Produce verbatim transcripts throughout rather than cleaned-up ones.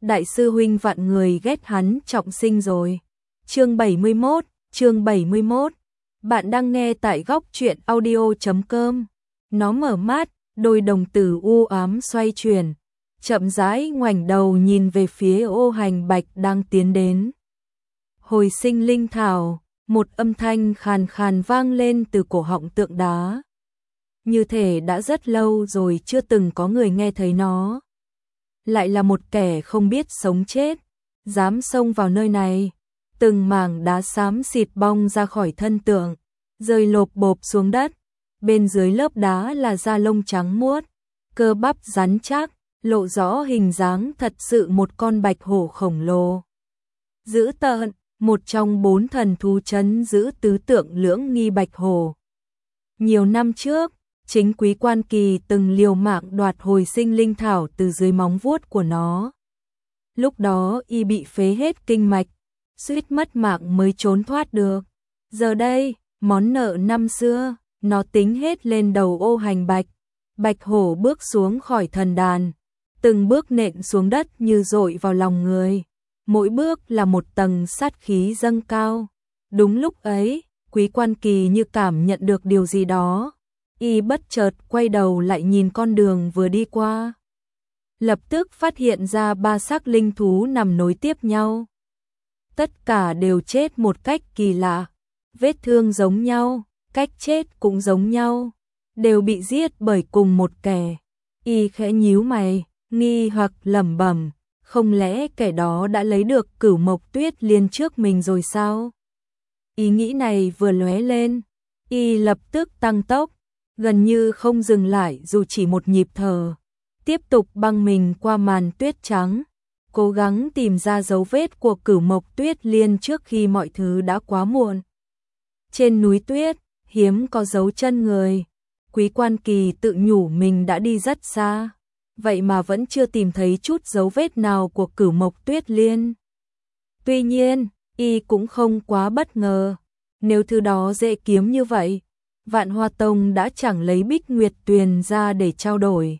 đại sư huynh vạn người ghét hắn trọng sinh rồi. Chương bảy mươi mốt, chương bảy mươi mốt. Bạn đang nghe tại góc truyện audio chấm com. Nó mở mắt, đôi đồng tử u ám xoay chuyển, chậm rãi ngoảnh đầu nhìn về phía Ô Hành Bạch đang tiến đến. Hồi sinh linh thảo, một âm thanh khàn khàn vang lên từ cổ họng tượng đá. Như thể đã rất lâu rồi chưa từng có người nghe thấy nó. Lại là một kẻ không biết sống chết, dám xông vào nơi này. Từng mảng đá xám xịt bong ra khỏi thân tượng, rơi lộp bộp xuống đất. Bên dưới lớp đá là da lông trắng muốt, cơ bắp rắn chắc, lộ rõ hình dáng thật sự một con bạch hổ khổng lồ. Dữ tợn, một trong bốn thần thú trấn giữ tứ tượng lưỡng nghi bạch hổ. Nhiều năm trước, chính Quý Quan Kỳ từng liều mạng đoạt hồi sinh linh thảo từ dưới móng vuốt của nó. Lúc đó y bị phế hết kinh mạch, suýt mất mạng mới trốn thoát được. Giờ đây, món nợ năm xưa, nó tính hết lên đầu Ô Hành Bạch. Bạch hổ bước xuống khỏi thần đàn, từng bước nện xuống đất như dội vào lòng người. Mỗi bước là một tầng sát khí dâng cao. Đúng lúc ấy, Quý Quan Kỳ như cảm nhận được điều gì đó. Y bất chợt quay đầu lại nhìn con đường vừa đi qua. Lập tức phát hiện ra ba xác linh thú nằm nối tiếp nhau. Tất cả đều chết một cách kỳ lạ. Vết thương giống nhau, cách chết cũng giống nhau. Đều bị giết bởi cùng một kẻ. Y khẽ nhíu mày, nghi hoặc lẩm bẩm. Không lẽ kẻ đó đã lấy được Cửu Mộc Tuyết Liên trước mình rồi sao? Ý nghĩ này vừa lóe lên, y lập tức tăng tốc, gần như không dừng lại dù chỉ một nhịp thở, tiếp tục băng mình qua màn tuyết trắng, cố gắng tìm ra dấu vết của Cửu Mộc Tuyết Liên trước khi mọi thứ đã quá muộn. Trên núi tuyết, hiếm có dấu chân người, Quý Quan Kỳ tự nhủ mình đã đi rất xa. Vậy mà vẫn chưa tìm thấy chút dấu vết nào của Cửu Mộc Tuyết Liên. Tuy nhiên, y cũng không quá bất ngờ. Nếu thứ đó dễ kiếm như vậy, Vạn Hoa Tông đã chẳng lấy Bích Nguyệt Tuyền ra để trao đổi.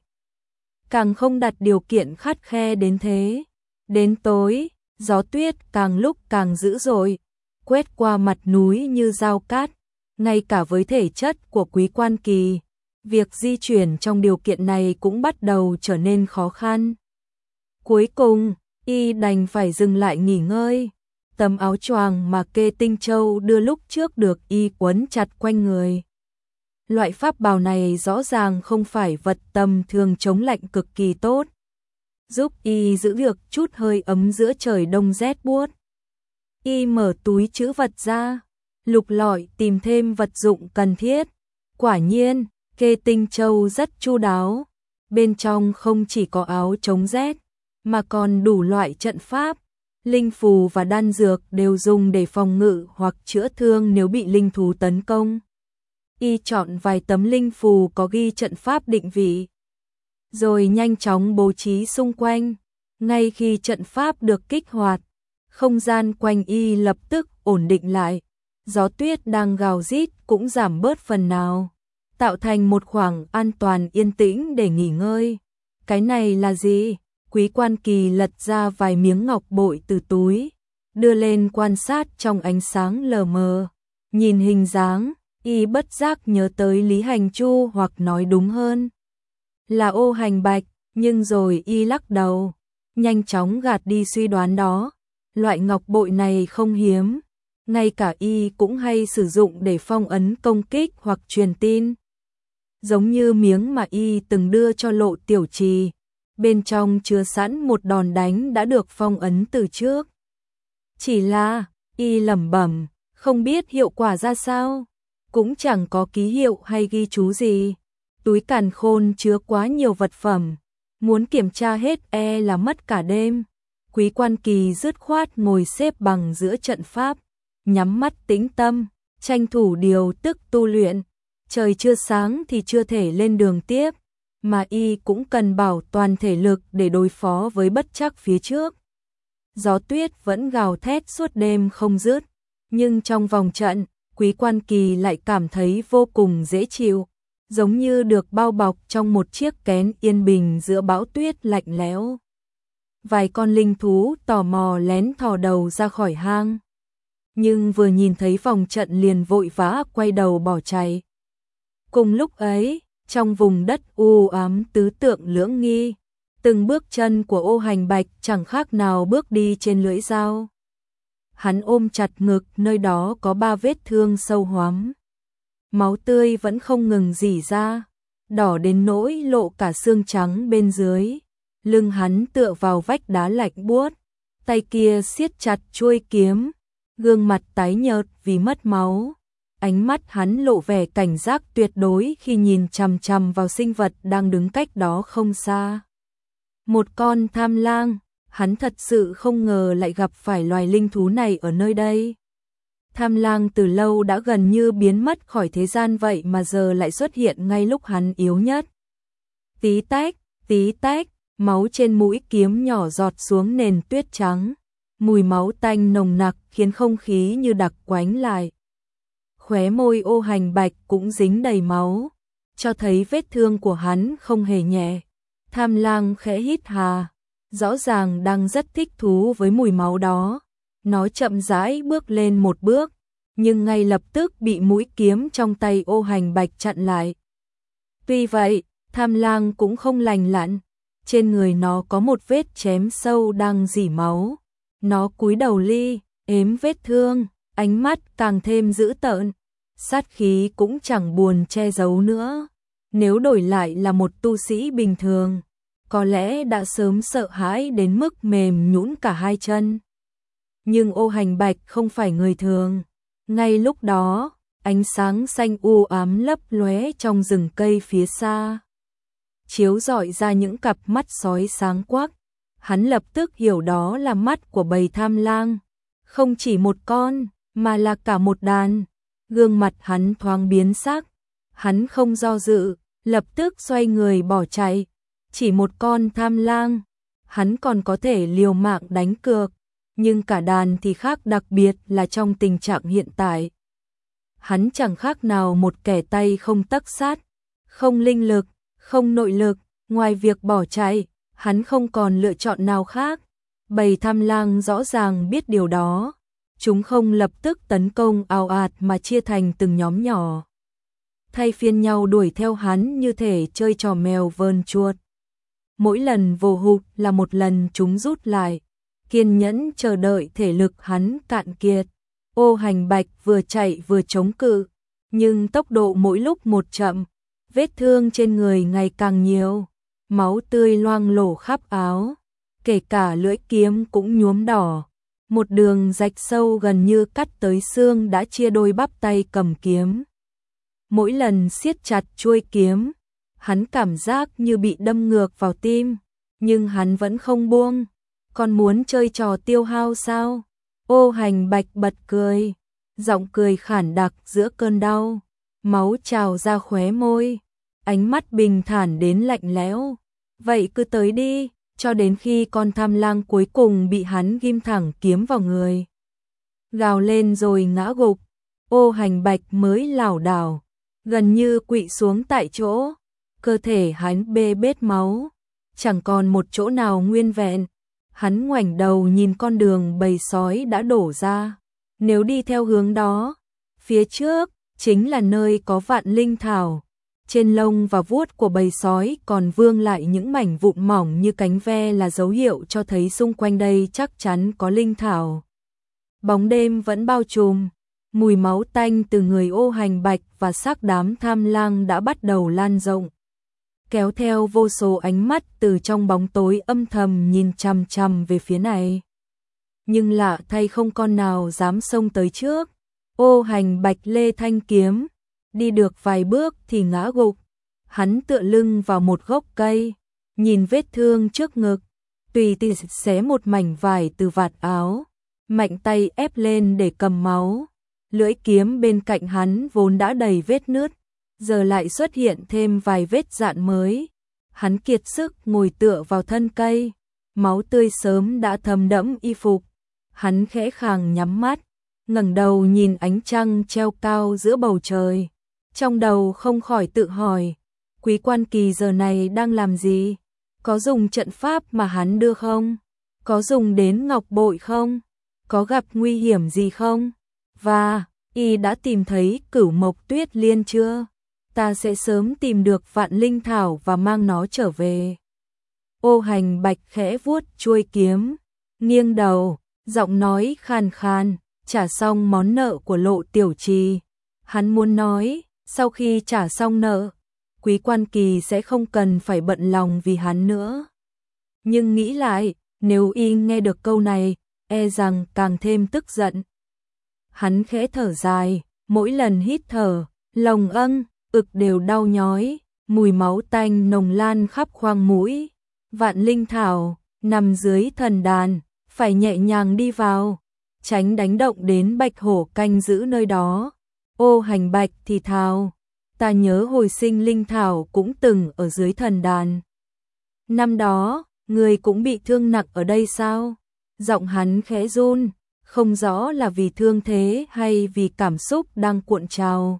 Càng không đặt điều kiện khắt khe đến thế. Đến tối, gió tuyết càng lúc càng dữ dội, quét qua mặt núi như dao cát. Ngay cả với thể chất của Quý Quan Kỳ, việc di chuyển trong điều kiện này cũng bắt đầu trở nên khó khăn. Cuối cùng, y đành phải dừng lại nghỉ ngơi. Tấm áo choàng mà Kê Tinh Châu đưa lúc trước được y quấn chặt quanh người. Loại pháp bào này rõ ràng không phải vật tầm thường chống lạnh cực kỳ tốt, giúp y giữ được chút hơi ấm giữa trời đông rét buốt. Y mở túi trữ vật ra, lục lọi tìm thêm vật dụng cần thiết. Quả nhiên, Kê Tinh Châu rất chu đáo, bên trong không chỉ có áo chống rét, mà còn đủ loại trận pháp, linh phù và đan dược đều dùng để phòng ngự hoặc chữa thương nếu bị linh thú tấn công. Y chọn vài tấm linh phù có ghi trận pháp định vị, rồi nhanh chóng bố trí xung quanh. Ngay khi trận pháp được kích hoạt, không gian quanh y lập tức ổn định lại, gió tuyết đang gào rít cũng giảm bớt phần nào, tạo thành một khoảng an toàn yên tĩnh để nghỉ ngơi. Cái này là gì? Quý Quan Kỳ lật ra vài miếng ngọc bội từ túi, đưa lên quan sát trong ánh sáng lờ mờ. Nhìn hình dáng, y bất giác nhớ tới Lý Hành Chu, hoặc nói đúng hơn là Ô Hành Bạch, nhưng rồi y lắc đầu, nhanh chóng gạt đi suy đoán đó. Loại ngọc bội này không hiếm, ngay cả y cũng hay sử dụng để phong ấn công kích hoặc truyền tin. Giống như miếng mà y từng đưa cho Lộ Tiểu Trì, bên trong chứa sẵn một đòn đánh đã được phong ấn từ trước. Chỉ là, y lẩm bẩm, không biết hiệu quả ra sao, cũng chẳng có ký hiệu hay ghi chú gì. Túi càn khôn chứa quá nhiều vật phẩm, muốn kiểm tra hết e là mất cả đêm. Quý Quan Kỳ dứt khoát ngồi xếp bằng giữa trận pháp, nhắm mắt tĩnh tâm, tranh thủ điều tức tu luyện. Trời chưa sáng thì chưa thể lên đường tiếp, mà y cũng cần bảo toàn thể lực để đối phó với bất trắc phía trước. Gió tuyết vẫn gào thét suốt đêm không dứt, nhưng trong vòng trận, Quý Quan Kỳ lại cảm thấy vô cùng dễ chịu, giống như được bao bọc trong một chiếc kén yên bình giữa bão tuyết lạnh lẽo. Vài con linh thú tò mò lén thò đầu ra khỏi hang. Nhưng vừa nhìn thấy phòng trận liền vội vã quay đầu bỏ chạy. Cùng lúc ấy, trong vùng đất u ám tứ tượng lưỡng nghi, từng bước chân của Ô Hành Bạch chẳng khác nào bước đi trên lưỡi dao. Hắn ôm chặt ngực, nơi đó có ba vết thương sâu hoắm. Máu tươi vẫn không ngừng rỉ ra, đỏ đến nỗi lộ cả xương trắng bên dưới. Lưng hắn tựa vào vách đá lạnh buốt, tay kia siết chặt chuôi kiếm, gương mặt tái nhợt vì mất máu. Ánh mắt hắn lộ vẻ cảnh giác tuyệt đối khi nhìn chằm chằm vào sinh vật đang đứng cách đó không xa. Một con tham lang, hắn thật sự không ngờ lại gặp phải loài linh thú này ở nơi đây. Tham lang từ lâu đã gần như biến mất khỏi thế gian vậy mà giờ lại xuất hiện ngay lúc hắn yếu nhất. Tí tách, tí tách, máu trên mũi kiếm nhỏ giọt xuống nền tuyết trắng. Mùi máu tanh nồng nặc khiến không khí như đặc quánh lại. Khóe môi Ô Hành Bạch cũng dính đầy máu, cho thấy vết thương của hắn không hề nhẹ. Tham lang khẽ hít hà, rõ ràng đang rất thích thú với mùi máu đó. Nó chậm rãi bước lên một bước, nhưng ngay lập tức bị mũi kiếm trong tay Ô Hành Bạch chặn lại. Tuy vậy, tham lang cũng không lành lặn, trên người nó có một vết chém sâu đang rỉ máu. Nó cúi đầu li, ếm vết thương, ánh mắt càng thêm dữ tợn, sát khí cũng chẳng buồn che giấu nữa. Nếu đổi lại là một tu sĩ bình thường, có lẽ đã sớm sợ hãi đến mức mềm nhũn cả hai chân. Nhưng Ô Hành Bạch không phải người thường. Ngay lúc đó, ánh sáng xanh u ám lấp lóe trong rừng cây phía xa, chiếu rọi ra những cặp mắt sói sáng quắc. Hắn lập tức hiểu đó là mắt của bầy tham lang, không chỉ một con, mà là cả một đàn. Gương mặt hắn thoáng biến sắc, hắn không do dự, lập tức xoay người bỏ chạy. Chỉ một con tham lang, hắn còn có thể liều mạng đánh cược, nhưng cả đàn thì khác, đặc biệt là trong tình trạng hiện tại. Hắn chẳng khác nào một kẻ tay không tấc sắt, không linh lực, không nội lực, ngoài việc bỏ chạy, hắn không còn lựa chọn nào khác. Bầy tham lang rõ ràng biết điều đó, chúng không lập tức tấn công ào ạt mà chia thành từng nhóm nhỏ, thay phiên nhau đuổi theo hắn như thể chơi trò mèo vờn chuột. Mỗi lần vồ hụt là một lần chúng rút lại, kiên nhẫn chờ đợi thể lực hắn cạn kiệt. Ô Hành Bạch vừa chạy vừa chống cự, nhưng tốc độ mỗi lúc một chậm, vết thương trên người ngày càng nhiều, máu tươi loang lổ khắp áo, kể cả lưỡi kiếm cũng nhuốm đỏ. Một đường rạch sâu gần như cắt tới xương đã chia đôi bắp tay cầm kiếm. Mỗi lần siết chặt chuôi kiếm, hắn cảm giác như bị đâm ngược vào tim, nhưng hắn vẫn không buông. Còn muốn chơi trò tiêu hao sao? Ô Hành Bạch bật cười, giọng cười khản đặc giữa cơn đau, máu trào ra khóe môi, ánh mắt bình thản đến lạnh lẽo. Vậy cứ tới đi, cho đến khi con tham lang cuối cùng bị hắn ghim thẳng kiếm vào người, gào lên rồi ngã gục. Ô Hành Bạch mới lảo đảo, gần như quỵ xuống tại chỗ, cơ thể hắn bê bết máu, chẳng còn một chỗ nào nguyên vẹn. Hắn ngoảnh đầu nhìn con đường bầy sói đã đổ ra. Nếu đi theo hướng đó, phía trước chính là nơi có vạn linh thảo. Trên lông và vuốt của bầy sói còn vương lại những mảnh vụn mỏng như cánh ve, là dấu hiệu cho thấy xung quanh đây chắc chắn có linh thảo. Bóng đêm vẫn bao trùm, mùi máu tanh từ người Ô Hành Bạch và xác đám tham lang đã bắt đầu lan rộng, kéo theo vô số ánh mắt từ trong bóng tối âm thầm nhìn chằm chằm về phía này. Nhưng lạ thay không con nào dám xông tới trước. Ô Hành Bạch lê thanh kiếm, đi được vài bước thì ngã gục. Hắn tựa lưng vào một gốc cây, nhìn vết thương trước ngực, tùy tiện xé một mảnh vải từ vạt áo, mạnh tay ép lên để cầm máu. Lưỡi kiếm bên cạnh hắn vốn đã đầy vết nứt, giờ lại xuất hiện thêm vài vết dạn mới. Hắn kiệt sức ngồi tựa vào thân cây, máu tươi sớm đã thấm đẫm y phục. Hắn khẽ khàng nhắm mắt, ngẩng đầu nhìn ánh trăng treo cao giữa bầu trời. Trong đầu không khỏi tự hỏi, Quý Quan Kỳ giờ này đang làm gì? Có dùng trận pháp mà hắn đưa không? Có dùng đến ngọc bội không? Có gặp nguy hiểm gì không? Và, y đã tìm thấy Cửu Mộc Tuyết Liên chưa? Ta sẽ sớm tìm được Vạn Linh Thảo và mang nó trở về. Ô Hành Bạch khẽ vuốt chuôi kiếm, nghiêng đầu, giọng nói khàn khàn, trả xong món nợ của Lộ Tiểu Trì. Hắn muốn nói, sau khi trả xong nợ, Quý Quan Kỳ sẽ không cần phải bận lòng vì hắn nữa. Nhưng nghĩ lại, nếu y nghe được câu này, e rằng càng thêm tức giận. Hắn khẽ thở dài, mỗi lần hít thở, lòng âng, ực đều đau nhói, mùi máu tanh nồng lan khắp khoang mũi. Vạn Linh Thảo, nằm dưới thần đàn, phải nhẹ nhàng đi vào, tránh đánh động đến Bạch Hổ canh giữ nơi đó. Ô Hành Bạch thì thào, ta nhớ hồi sinh Linh Thảo cũng từng ở dưới thần đàn. Năm đó, người cũng bị thương nặng ở đây sao? Giọng hắn khẽ run, không rõ là vì thương thế hay vì cảm xúc đang cuộn trào.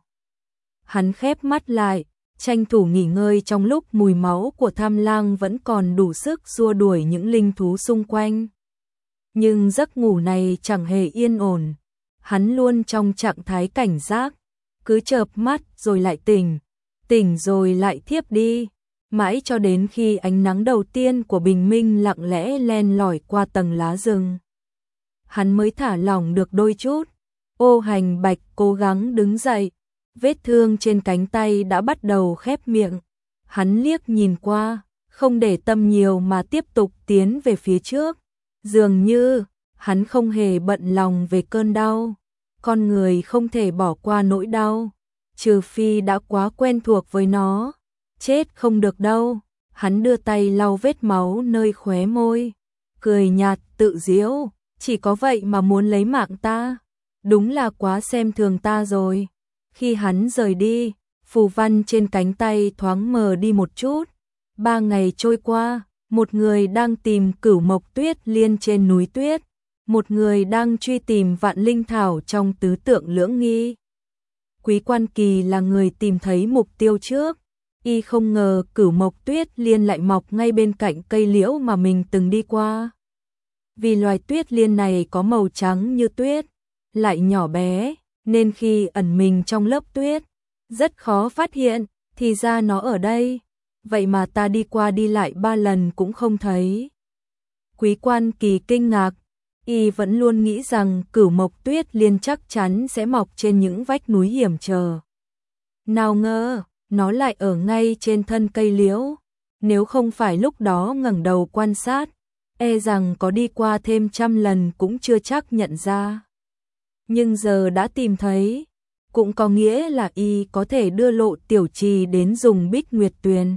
Hắn khép mắt lại, tranh thủ nghỉ ngơi trong lúc mùi máu của Tham Lang vẫn còn đủ sức xua đuổi những linh thú xung quanh. Nhưng giấc ngủ này chẳng hề yên ổn, hắn luôn trong trạng thái cảnh giác, cứ chợp mắt rồi lại tỉnh, tỉnh rồi lại thiếp đi, mãi cho đến khi ánh nắng đầu tiên của bình minh lặng lẽ len lỏi qua tầng lá rừng. Hắn mới thả lỏng được đôi chút. Ô Hành Bạch cố gắng đứng dậy, vết thương trên cánh tay đã bắt đầu khép miệng. Hắn liếc nhìn qua, không để tâm nhiều mà tiếp tục tiến về phía trước. Dường như, hắn không hề bận lòng về cơn đau. Con người không thể bỏ qua nỗi đau, trừ phi đã quá quen thuộc với nó. Chết không được đâu. Hắn đưa tay lau vết máu nơi khóe môi, cười nhạt tự giễu, chỉ có vậy mà muốn lấy mạng ta, đúng là quá xem thường ta rồi. Khi hắn rời đi, phù văn trên cánh tay thoáng mờ đi một chút. Ba ngày trôi qua, một người đang tìm Cửu Mộc Tuyết Liên trên núi tuyết, một người đang truy tìm Vạn Linh Thảo trong tứ tượng lưỡng nghi. Quý Quan Kỳ là người tìm thấy mục tiêu trước. Y không ngờ Cửu Mộc Tuyết Liên lại mọc ngay bên cạnh cây liễu mà mình từng đi qua. Vì loài tuyết liên này có màu trắng như tuyết, lại nhỏ bé, nên khi ẩn mình trong lớp tuyết, rất khó phát hiện, thì ra nó ở đây. Vậy mà ta đi qua đi lại ba lần cũng không thấy. Quý Quan Kỳ kinh ngạc, y vẫn luôn nghĩ rằng Cửu Mộc Tuyết Liên chắc chắn sẽ mọc trên những vách núi hiểm trở. Nào ngờ, nó lại ở ngay trên thân cây liễu. Nếu không phải lúc đó ngẩng đầu quan sát, e rằng có đi qua thêm trăm lần cũng chưa chắc nhận ra. Nhưng giờ đã tìm thấy, cũng có nghĩa là y có thể đưa Lộ Tiểu Trì đến dùng Bích Nguyệt Tuyền.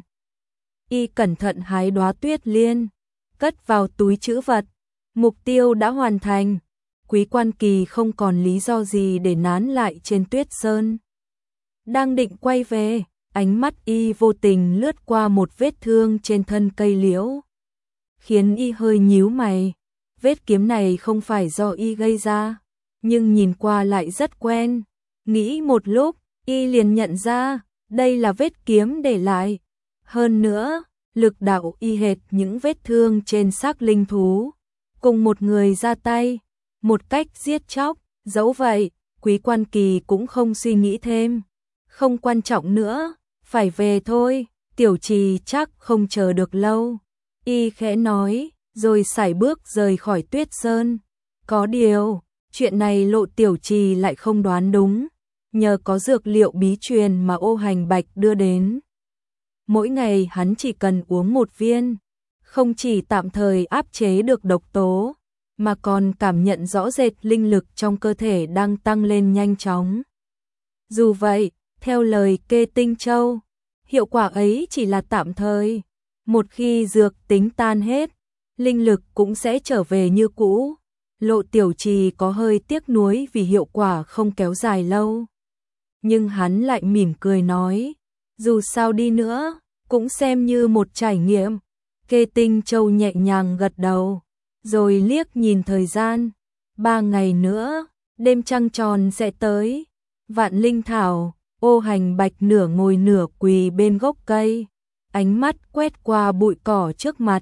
Y cẩn thận hái đóa tuyết liên, cất vào túi trữ vật. Mục tiêu đã hoàn thành. Quý Quan Kỳ không còn lý do gì để nán lại trên tuyết sơn. Đang định quay về, ánh mắt y vô tình lướt qua một vết thương trên thân cây liễu, khiến y hơi nhíu mày. Vết kiếm này không phải do y gây ra, nhưng nhìn qua lại rất quen. Nghĩ một lúc, y liền nhận ra, đây là vết kiếm để lại. Hơn nữa, lực đạo y hệt những vết thương trên xác linh thú. Cùng một người ra tay, một cách giết chóc. Dẫu vậy, Quý Quan Kỳ cũng không suy nghĩ thêm. Không quan trọng nữa, phải về thôi, Tiểu Trì chắc không chờ được lâu. Y khẽ nói, rồi sải bước rời khỏi tuyết sơn. Có điều, chuyện này Lộ Tiểu Trì lại không đoán đúng. Nhờ có dược liệu bí truyền mà Ô Hành Bạch đưa đến, mỗi ngày hắn chỉ cần uống một viên, không chỉ tạm thời áp chế được độc tố, mà còn cảm nhận rõ rệt linh lực trong cơ thể đang tăng lên nhanh chóng. Dù vậy, theo lời Kê Tinh Châu, hiệu quả ấy chỉ là tạm thời. Một khi dược tính tan hết, linh lực cũng sẽ trở về như cũ. Lộ Tiểu Trì có hơi tiếc nuối vì hiệu quả không kéo dài lâu. Nhưng hắn lại mỉm cười nói, dù sao đi nữa, cũng xem như một trải nghiệm. Kê Tinh Châu nhẹ nhàng gật đầu, rồi liếc nhìn thời gian. Ba ngày nữa, đêm trăng tròn sẽ tới. Vạn Linh Thảo, Ô Hành Bạch nửa ngồi nửa quỳ bên gốc cây, ánh mắt quét qua bụi cỏ trước mặt,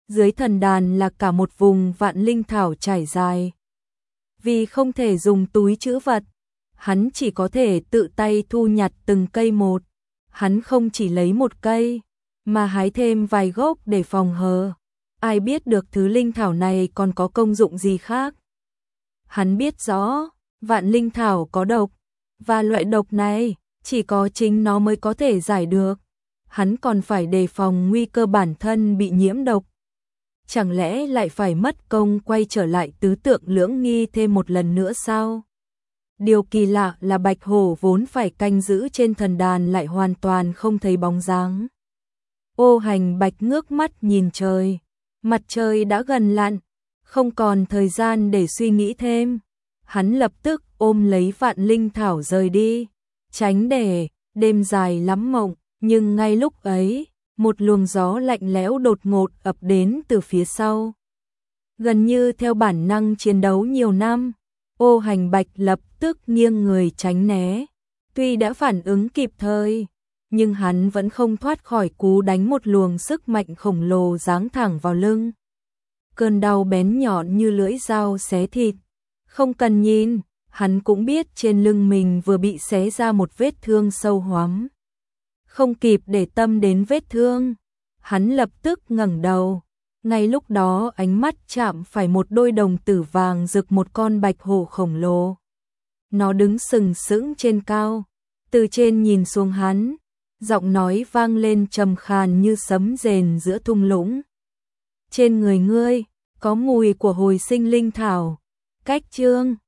dưới thần đàn là cả một vùng vạn linh thảo trải dài. Vì không thể dùng túi trữ vật, hắn chỉ có thể tự tay thu nhặt từng cây một. Hắn không chỉ lấy một cây, mà hái thêm vài gốc để phòng hờ. Ai biết được thứ linh thảo này còn có công dụng gì khác. Hắn biết rõ, vạn linh thảo có độc, và loại độc này chỉ có chính nó mới có thể giải được. Hắn còn phải đề phòng nguy cơ bản thân bị nhiễm độc. Chẳng lẽ lại phải mất công quay trở lại tứ tượng lưỡng nghi thêm một lần nữa sao? Điều kỳ lạ là bạch hổ vốn phải canh giữ trên thần đàn lại hoàn toàn không thấy bóng dáng. Ô Hành Bạch ngước mắt nhìn trời, mặt trời đã gần lặn, không còn thời gian để suy nghĩ thêm. Hắn lập tức ôm lấy vạn linh thảo rời đi, tránh để đêm dài lắm mộng. Nhưng ngay lúc ấy, một luồng gió lạnh lẽo đột ngột ập đến từ phía sau. Gần như theo bản năng chiến đấu nhiều năm, Ô Hành Bạch lập tức nghiêng người tránh né. Tuy đã phản ứng kịp thời, nhưng hắn vẫn không thoát khỏi cú đánh một luồng sức mạnh khổng lồ giáng thẳng vào lưng. Cơn đau bén nhọn như lưỡi dao xé thịt. Không cần nhìn, hắn cũng biết trên lưng mình vừa bị xé ra một vết thương sâu hoắm. Không kịp để tâm đến vết thương, hắn lập tức ngẩng đầu. Ngay lúc đó ánh mắt chạm phải một đôi đồng tử vàng rực một con bạch hổ khổng lồ. Nó đứng sừng sững trên cao, từ trên nhìn xuống hắn, giọng nói vang lên trầm khàn như sấm rền giữa thung lũng. Trên người ngươi, có mùi của hồi sinh linh thảo. Cách chương